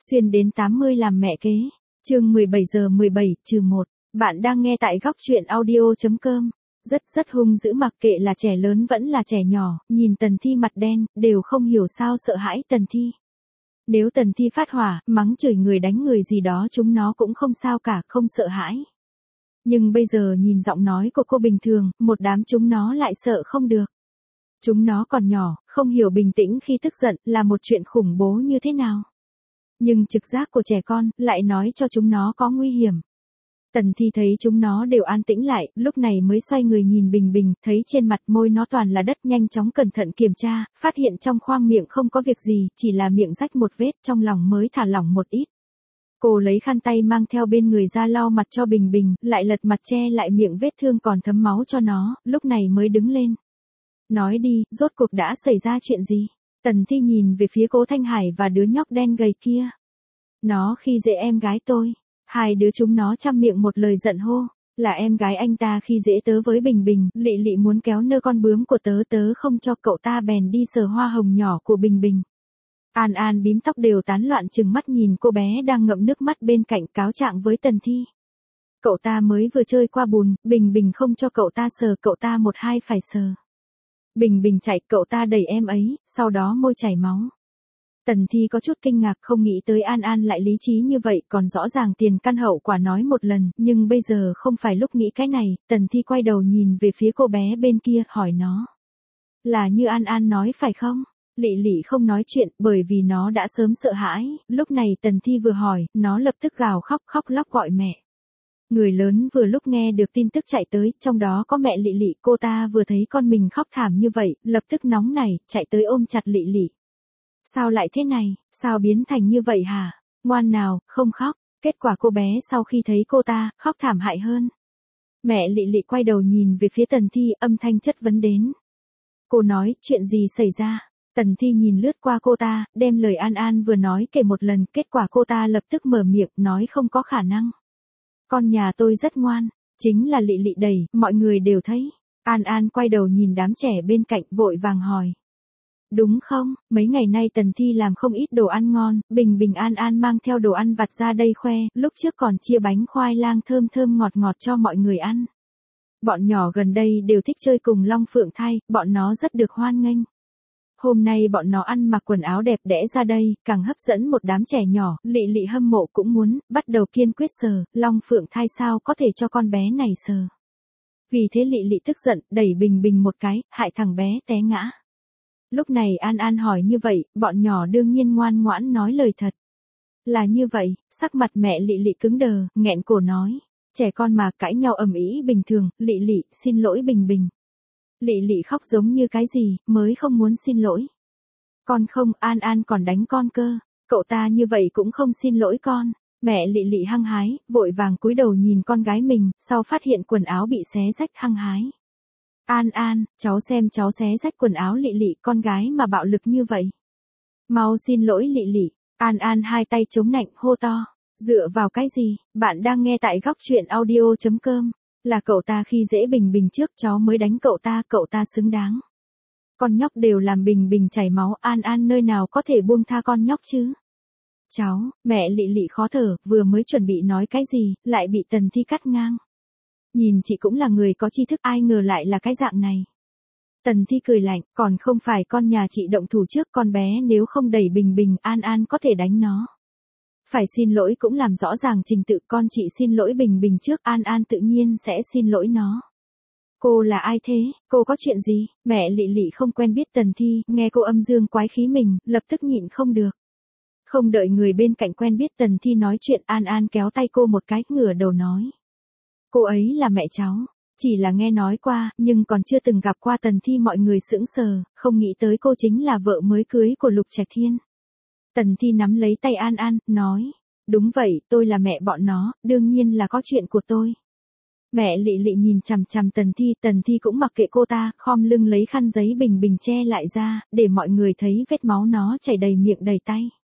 Xuyên đến 80 làm mẹ kế. Chương 17 giờ 17-1. Bạn đang nghe tại góc truyện audio.com. Rất hung dữ, mặc kệ là trẻ lớn vẫn là trẻ nhỏ, nhìn Tần Thi mặt đen, đều không hiểu sao sợ hãi Tần Thi. Nếu Tần Thi phát hỏa, mắng chửi người đánh người gì đó chúng nó cũng không sao cả, không sợ hãi. Nhưng bây giờ nhìn giọng nói của cô bình thường, một đám chúng nó lại sợ không được. Chúng nó còn nhỏ, không hiểu bình tĩnh khi tức giận là một chuyện khủng bố như thế nào. Nhưng trực giác của trẻ con lại nói cho chúng nó có nguy hiểm. Tần Thi thấy chúng nó đều an tĩnh lại, lúc này mới xoay người nhìn Bình Bình, thấy trên mặt môi nó toàn là đất, nhanh chóng cẩn thận kiểm tra, phát hiện trong khoang miệng không có việc gì, chỉ là miệng rách một vết, trong lòng mới thả lỏng một ít. Cô lấy khăn tay mang theo bên người ra lau mặt cho Bình Bình, lại lật mặt che lại miệng vết thương còn thấm máu cho nó, lúc này mới đứng lên. Nói đi, rốt cuộc đã xảy ra chuyện gì? Tần Thi nhìn về phía Cố Thanh Hải và đứa nhóc đen gầy kia. Nó khi dễ em gái tôi. Hai đứa chúng nó chăm miệng một lời giận hô. Là em gái anh ta khi dễ tớ với Bình Bình. Lị Lị muốn kéo nơ con bướm của tớ, tớ không cho, cậu ta bèn đi sờ hoa hồng nhỏ của Bình Bình. An An bím tóc đều tán loạn trừng mắt nhìn cô bé đang ngậm nước mắt bên cạnh, cáo trạng với Tần Thi. Cậu ta mới vừa chơi qua bùn, Bình Bình không cho cậu ta sờ, cậu ta một hai phải sờ. Bình Bình chạy, cậu ta đẩy em ấy, sau đó môi chảy máu. Tần Thi có chút kinh ngạc, không nghĩ tới An An lại lý trí như vậy, còn rõ ràng tiền căn hậu quả nói một lần, nhưng bây giờ không phải lúc nghĩ cái này. Tần Thi quay đầu nhìn về phía cô bé bên kia, hỏi nó. Là như An An nói phải không? Lị Lị không nói chuyện, bởi vì nó đã sớm sợ hãi, lúc này Tần Thi vừa hỏi, nó lập tức gào khóc lóc gọi mẹ. Người lớn vừa lúc nghe được tin tức chạy tới, trong đó có mẹ Lị Lị, cô ta vừa thấy con mình khóc thảm như vậy, lập tức nóng nảy, chạy tới ôm chặt Lị Lị. Sao lại thế này, sao biến thành như vậy hả? Ngoan nào, không khóc. Kết quả cô bé sau khi thấy cô ta, khóc thảm hại hơn. Mẹ Lị Lị quay đầu nhìn về phía Tần Thi, âm thanh chất vấn đến. Cô nói, chuyện gì xảy ra? Tần Thi nhìn lướt qua cô ta, đem lời An An vừa nói kể một lần, kết quả cô ta lập tức mở miệng, nói không có khả năng. Con nhà tôi rất ngoan, chính là Lị Lị đẩy, mọi người đều thấy. An An quay đầu nhìn đám trẻ bên cạnh, vội vàng hỏi. Đúng không, mấy ngày nay Tần Thi làm không ít đồ ăn ngon, Bình Bình An An mang theo đồ ăn vặt ra đây khoe, lúc trước còn chia bánh khoai lang thơm ngọt cho mọi người ăn. Bọn nhỏ gần đây đều thích chơi cùng Long Phượng Thai, bọn nó rất được hoan nghênh. Hôm nay bọn nó ăn mặc quần áo đẹp đẽ ra đây, càng hấp dẫn một đám trẻ nhỏ, Lị Lị hâm mộ cũng muốn, bắt đầu kiên quyết sờ, Long Phượng Thai sao có thể cho con bé này sờ. Vì thế Lị Lị tức giận, đẩy Bình Bình một cái, hại thằng bé té ngã. Lúc này An An hỏi như vậy, bọn nhỏ đương nhiên ngoan ngoãn nói lời thật. Là như vậy, sắc mặt mẹ Lị Lị cứng đờ, nghẹn cổ nói. Trẻ con mà cãi nhau ầm ĩ bình thường, Lị Lị, xin lỗi Bình Bình. Lị Lị khóc giống như cái gì, mới không muốn xin lỗi. Con không, An An còn đánh con cơ, cậu ta như vậy cũng không xin lỗi con. Mẹ Lị Lị hăng hái, vội vàng cúi đầu nhìn con gái mình, sau phát hiện quần áo bị xé rách hăng hái. An An, cháu xem cháu xé rách quần áo Lị Lị, con gái mà bạo lực như vậy. Mau xin lỗi Lị Lị. An An hai tay chống nạnh hô to. Dựa vào cái gì, bạn đang nghe tại góc truyện audio.com. Là cậu ta khi dễ Bình Bình trước, cháu mới đánh cậu ta xứng đáng. Con nhóc đều làm Bình Bình chảy máu, An An nơi nào có thể buông tha con nhóc chứ. Cháu, mẹ Lị Lị khó thở, vừa mới chuẩn bị nói cái gì, lại bị Tần Thi cắt ngang. Nhìn chị cũng là người có tri thức, ai ngờ lại là cái dạng này. Tần Thi cười lạnh, còn không phải con nhà chị động thủ trước, con bé nếu không đẩy Bình Bình, An An có thể đánh nó. Phải xin lỗi cũng làm rõ ràng trình tự, con chị xin lỗi Bình Bình trước, An An tự nhiên sẽ xin lỗi nó. Cô là ai thế, cô có chuyện gì? Mẹ Lị Lị không quen biết Tần Thi, nghe cô âm dương quái khí mình, lập tức nhịn không được. Không đợi người bên cạnh quen biết Tần Thi nói chuyện, An An kéo tay cô một cái, ngửa đầu nói. Cô ấy là mẹ cháu, chỉ là nghe nói qua, nhưng còn chưa từng gặp qua Tần Thi. Mọi người sững sờ, không nghĩ tới cô chính là vợ mới cưới của Lục Trạch Thiên. Tần Thi nắm lấy tay An An, nói, đúng vậy, tôi là mẹ bọn nó, đương nhiên là có chuyện của tôi. Mẹ Lị Lị nhìn chằm chằm Tần Thi cũng mặc kệ cô ta, khom lưng lấy khăn giấy Bình Bình che lại ra, để mọi người thấy vết máu nó chảy đầy miệng đầy tay.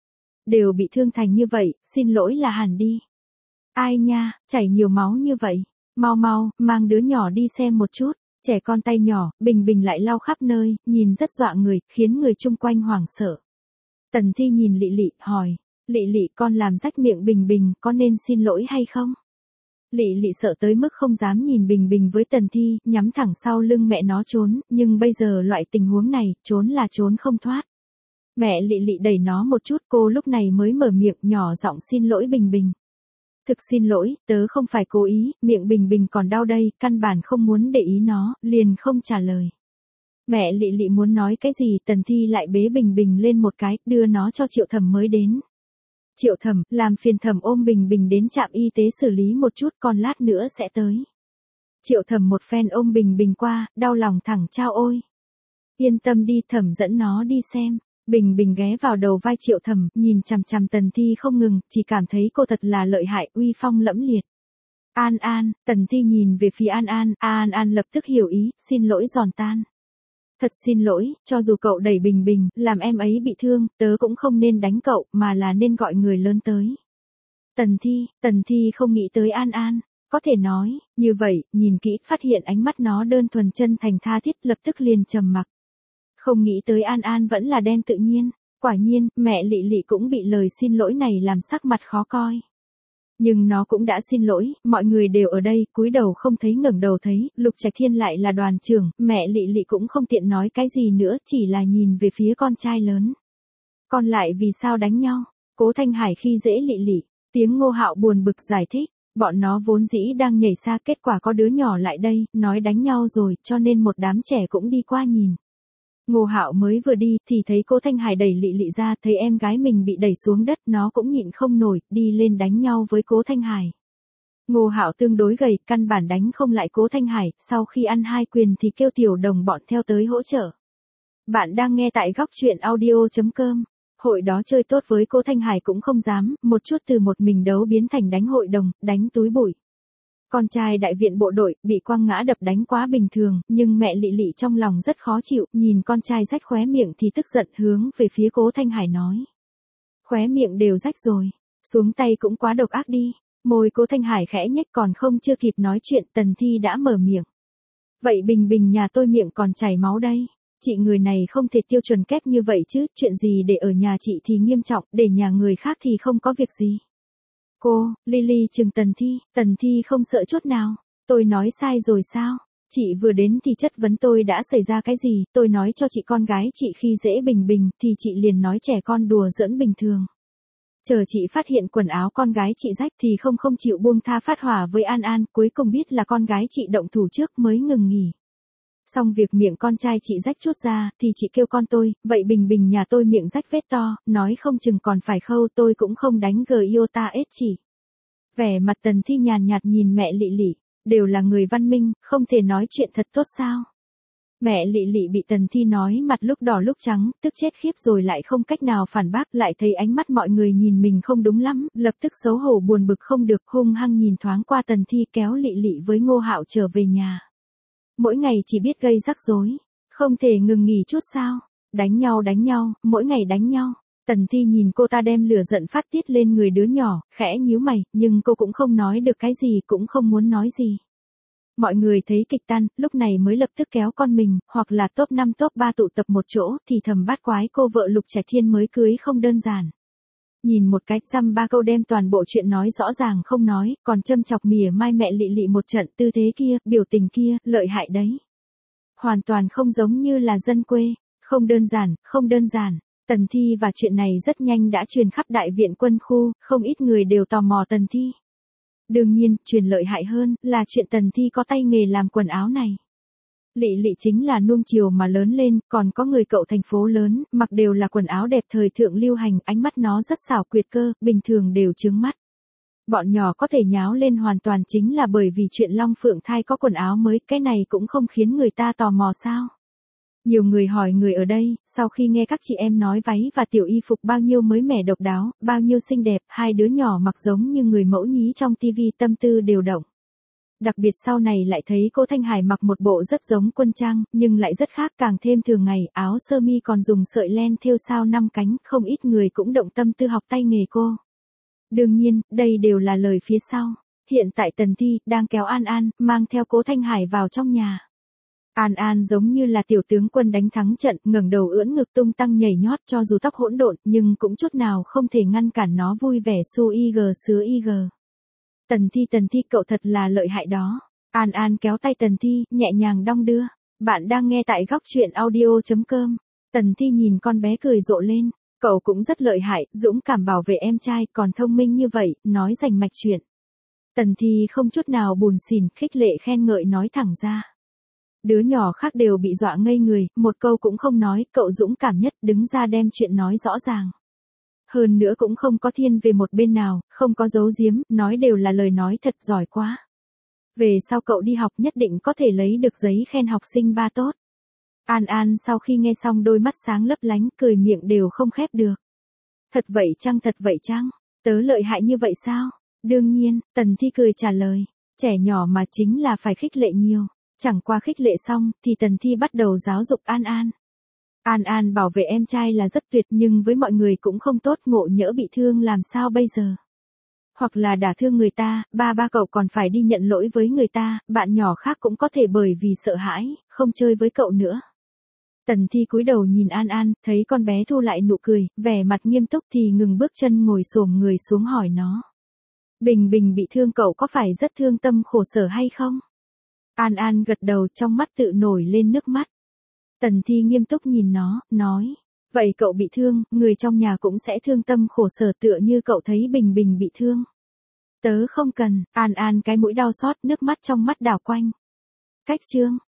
Đều bị thương thành như vậy, xin lỗi là hẳn đi. Ai nha, chảy nhiều máu như vậy, mau, mang đứa nhỏ đi xem một chút. Trẻ con tay nhỏ, Bình Bình lại lau khắp nơi, nhìn rất dọa người, khiến người chung quanh hoảng sợ. Tần Thi nhìn Lị Lị, hỏi, Lị Lị, con làm rách miệng Bình Bình, có nên xin lỗi hay không? Lị Lị sợ tới mức không dám nhìn Bình Bình với Tần Thi, nhắm thẳng sau lưng mẹ nó trốn, nhưng bây giờ loại tình huống này, trốn là trốn không thoát. Mẹ Lị Lị đẩy nó một chút, cô lúc này mới mở miệng nhỏ giọng xin lỗi Bình Bình. Thực xin lỗi, tớ không phải cố ý, miệng Bình Bình còn đau đây, căn bản không muốn để ý nó, liền không trả lời. Mẹ Lị Lị muốn nói cái gì, Tần Thi lại bế Bình Bình lên một cái, đưa nó cho Triệu Thẩm mới đến. Triệu Thẩm, làm phiền Thẩm ôm Bình Bình đến trạm y tế xử lý một chút, còn lát nữa sẽ tới. Triệu Thẩm một phen ôm Bình Bình qua, đau lòng thẳng chao ôi. Yên tâm đi, Thẩm dẫn nó đi xem. Bình Bình ghé vào đầu vai Triệu Thẩm, nhìn chằm chằm Tần Thi không ngừng, chỉ cảm thấy cô thật là lợi hại, uy phong lẫm liệt. An An, Tần Thi nhìn về phía An An, An An lập tức hiểu ý, xin lỗi giòn tan. Thật xin lỗi, cho dù cậu đẩy Bình Bình, làm em ấy bị thương, tớ cũng không nên đánh cậu, mà là nên gọi người lớn tới. Tần Thi không nghĩ tới An An, có thể nói, như vậy, nhìn kỹ, phát hiện ánh mắt nó đơn thuần chân thành tha thiết, lập tức liền trầm mặc. Không nghĩ tới An An vẫn là đen tự nhiên, quả nhiên, mẹ Lị Lị cũng bị lời xin lỗi này làm sắc mặt khó coi. Nhưng nó cũng đã xin lỗi, mọi người đều ở đây, cúi đầu không thấy ngẩng đầu thấy, Lục Trạch Thiên lại là đoàn trưởng, mẹ Lị Lị cũng không tiện nói cái gì nữa, chỉ là nhìn về phía con trai lớn. Con lại vì sao đánh nhau? Cố Thanh Hải khi dễ Lị Lị, tiếng Ngô Hạo buồn bực giải thích, bọn nó vốn dĩ đang nhảy xa, kết quả có đứa nhỏ lại đây, nói đánh nhau rồi, cho nên một đám trẻ cũng đi qua nhìn. Ngô Hạo mới vừa đi thì thấy Cố Thanh Hải đẩy Lị Lị ra, thấy em gái mình bị đẩy xuống đất, nó cũng nhịn không nổi, đi lên đánh nhau với Cố Thanh Hải. Ngô Hạo tương đối gầy, căn bản đánh không lại Cố Thanh Hải, sau khi ăn hai quyền thì kêu tiểu đồng bọn theo tới hỗ trợ. Bạn đang nghe tại góc truyện audio.com. Hội đó chơi tốt với Cố Thanh Hải cũng không dám, một chút từ một mình đấu biến thành đánh hội đồng, đánh túi bụi. Con trai đại viện bộ đội, bị quăng ngã đập đánh quá bình thường, nhưng mẹ Lị Lị trong lòng rất khó chịu, nhìn con trai rách khóe miệng thì tức giận hướng về phía Cố Thanh Hải nói. Khóe miệng đều rách rồi, xuống tay cũng quá độc ác đi. Môi Cố Thanh Hải khẽ nhếch, còn không chưa kịp nói chuyện, Tần Thi đã mở miệng. Vậy Bình Bình nhà tôi miệng còn chảy máu đây. Chị người này không thể tiêu chuẩn kép như vậy chứ, chuyện gì để ở nhà chị thì nghiêm trọng, để nhà người khác thì không có việc gì. Cô, Lily chừng Tần Thi không sợ chút nào. Tôi nói sai rồi sao? Chị vừa đến thì chất vấn tôi đã xảy ra cái gì, tôi nói cho chị con gái chị khi dễ Bình Bình, thì chị liền nói trẻ con đùa giỡn bình thường. Chờ chị phát hiện quần áo con gái chị rách thì không chịu buông tha phát hỏa với An An, cuối cùng biết là con gái chị động thủ trước mới ngừng nghỉ. Xong việc miệng con trai chị rách chút ra, thì chị kêu con tôi, vậy Bình Bình nhà tôi miệng rách vết to, nói không chừng còn phải khâu, tôi cũng không đánh iota ết chỉ. Vẻ mặt Tần Thi nhàn nhạt nhìn mẹ Lị Lị, đều là người văn minh, không thể nói chuyện thật tốt sao. Mẹ Lị Lị bị Tần Thi nói mặt lúc đỏ lúc trắng, tức chết khiếp rồi lại không cách nào phản bác, lại thấy ánh mắt mọi người nhìn mình không đúng lắm, lập tức xấu hổ buồn bực không được, hung hăng nhìn thoáng qua Tần Thi kéo Lị Lị với Ngô Hạo trở về nhà. Mỗi ngày chỉ biết gây rắc rối, không thể ngừng nghỉ chút sao, đánh nhau, mỗi ngày đánh nhau. Tần Thi nhìn cô ta đem lửa giận phát tiết lên người đứa nhỏ, khẽ nhíu mày, nhưng cô cũng không nói được cái gì, cũng không muốn nói gì. Mọi người thấy kịch tan, lúc này mới lập tức kéo con mình, hoặc là top 5 top 3 tụ tập một chỗ, thì thầm bát quái cô vợ Lục Trạch Thiên mới cưới không đơn giản. Nhìn một cái, dăm ba câu đem toàn bộ chuyện nói rõ ràng không nói, còn châm chọc mỉa mai mẹ Lị Lị một trận, tư thế kia, biểu tình kia, lợi hại đấy. Hoàn toàn không giống như là dân quê, không đơn giản. Tần Thi và chuyện này rất nhanh đã truyền khắp đại viện quân khu, không ít người đều tò mò Tần Thi. Đương nhiên, truyền lợi hại hơn, là chuyện Tần Thi có tay nghề làm quần áo này. Lị Lị chính là nuông chiều mà lớn lên, còn có người cậu thành phố lớn, mặc đều là quần áo đẹp thời thượng lưu hành, ánh mắt nó rất xảo quyệt cơ, bình thường đều chướng mắt. Bọn nhỏ có thể nháo lên hoàn toàn chính là bởi vì chuyện Long Phượng Thai có quần áo mới, cái này cũng không khiến người ta tò mò sao. Nhiều người hỏi người ở đây, sau khi nghe các chị em nói váy và tiểu y phục bao nhiêu mới mẻ độc đáo, bao nhiêu xinh đẹp, hai đứa nhỏ mặc giống như người mẫu nhí trong tivi, tâm tư đều động. Đặc biệt sau này lại thấy cô Thanh Hải mặc một bộ rất giống quân trang, nhưng lại rất khác, càng thêm thường ngày, áo sơ mi còn dùng sợi len thêu sao 5 cánh, không ít người cũng động tâm tư học tay nghề cô. Đương nhiên, đây đều là lời phía sau. Hiện tại Tần Thi đang kéo An An, mang theo Cố Thanh Hải vào trong nhà. An An giống như là tiểu tướng quân đánh thắng trận, ngẩng đầu ưỡn ngực tung tăng nhảy nhót cho dù tóc hỗn độn, nhưng cũng chút nào không thể ngăn cản nó vui vẻ su IG sứa IG. Tần Thi cậu thật là lợi hại đó. An An kéo tay Tần Thi, nhẹ nhàng đong đưa. Bạn đang nghe tại góc truyện audio.com. Tần Thi nhìn con bé cười rộ lên. Cậu cũng rất lợi hại, dũng cảm bảo vệ em trai, còn thông minh như vậy, nói rành mạch chuyện. Tần Thi không chút nào buồn xỉn, khích lệ khen ngợi nói thẳng ra. Đứa nhỏ khác đều bị dọa ngây người, một câu cũng không nói, cậu dũng cảm nhất đứng ra đem chuyện nói rõ ràng. Hơn nữa cũng không có thiên về một bên nào, không có giấu giếm, nói đều là lời nói thật giỏi quá. Về sau cậu đi học nhất định có thể lấy được giấy khen học sinh ba tốt. An An sau khi nghe xong đôi mắt sáng lấp lánh, cười miệng đều không khép được. Thật vậy chăng? Tớ lợi hại như vậy sao? Đương nhiên, Tần Thi cười trả lời. Trẻ nhỏ mà chính là phải khích lệ nhiều. Chẳng qua khích lệ xong, thì Tần Thi bắt đầu giáo dục An An. An An bảo vệ em trai là rất tuyệt nhưng với mọi người cũng không tốt, ngộ nhỡ bị thương làm sao bây giờ? Hoặc là đả thương người ta, ba cậu còn phải đi nhận lỗi với người ta, bạn nhỏ khác cũng có thể bởi vì sợ hãi, không chơi với cậu nữa. Tần Thi cúi đầu nhìn An An, thấy con bé thu lại nụ cười, vẻ mặt nghiêm túc thì ngừng bước chân ngồi xổm người xuống hỏi nó. Bình Bình bị thương cậu có phải rất thương tâm khổ sở hay không? An An gật đầu, trong mắt tự nổi lên nước mắt. Tần Thi nghiêm túc nhìn nó, nói. Vậy cậu bị thương, người trong nhà cũng sẽ thương tâm khổ sở tựa như cậu thấy Bình Bình bị thương. Tớ không cần. An An cái mũi đau xót, nước mắt trong mắt đảo quanh. Cách chương.